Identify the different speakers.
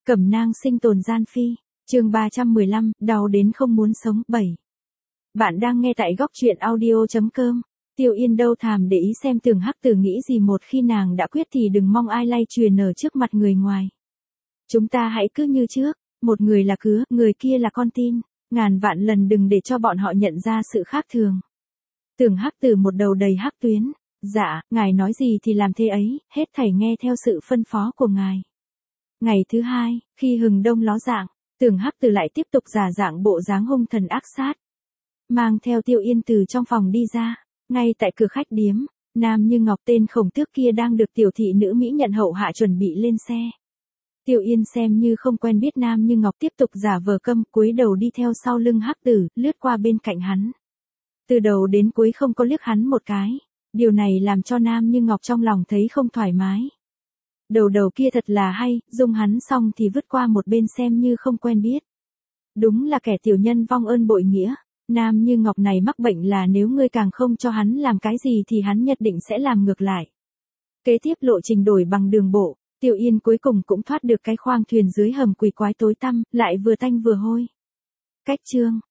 Speaker 1: Cẩm nang sinh tồn gian phi, chương 315, đau đến không muốn sống, 7. Bạn đang nghe tại góc truyện audio.com. Tiêu Yên đâu thèm để ý xem Tưởng Hắc Tử nghĩ gì, một khi nàng đã quyết thì đừng mong ai lay truyền ở trước mặt người ngoài. Chúng ta hãy cứ như trước, một người là cứa, người kia là con tin, ngàn vạn lần đừng để cho bọn họ nhận ra sự khác thường. Tưởng Hắc Tử một đầu đầy hắc tuyến, dạ, ngài nói gì thì làm thế ấy, hết thảy nghe theo sự phân phó của ngài. Ngày thứ hai, khi hừng đông ló dạng, Tưởng Hắc Tử lại tiếp tục giả dạng bộ dáng hung thần ác sát. Mang theo Tiêu Yên từ trong phòng đi ra, ngay tại cửa khách điếm, Nam Như Ngọc tên khổng tước kia đang được tiểu thị nữ mỹ nhận hậu hạ chuẩn bị lên xe. Tiêu Yên xem như không quen biết Nam Như Ngọc, tiếp tục giả vờ câm, cúi đầu đi theo sau lưng Hắc Tử, lướt qua bên cạnh hắn. Từ đầu đến cuối không có liếc hắn một cái, điều này làm cho Nam Như Ngọc trong lòng thấy không thoải mái. Đầu kia thật là hay, dung hắn xong thì vứt qua một bên xem như không quen biết. Đúng là kẻ tiểu nhân vong ơn bội nghĩa. Nam Như Ngọc này mắc bệnh là nếu ngươi càng không cho hắn làm cái gì thì hắn nhất định sẽ làm ngược lại. Kế tiếp lộ trình đổi bằng đường bộ, Tiêu Yên cuối cùng cũng thoát được cái khoang thuyền dưới hầm quỷ quái tối tăm, lại vừa tanh vừa hôi. Cách chương,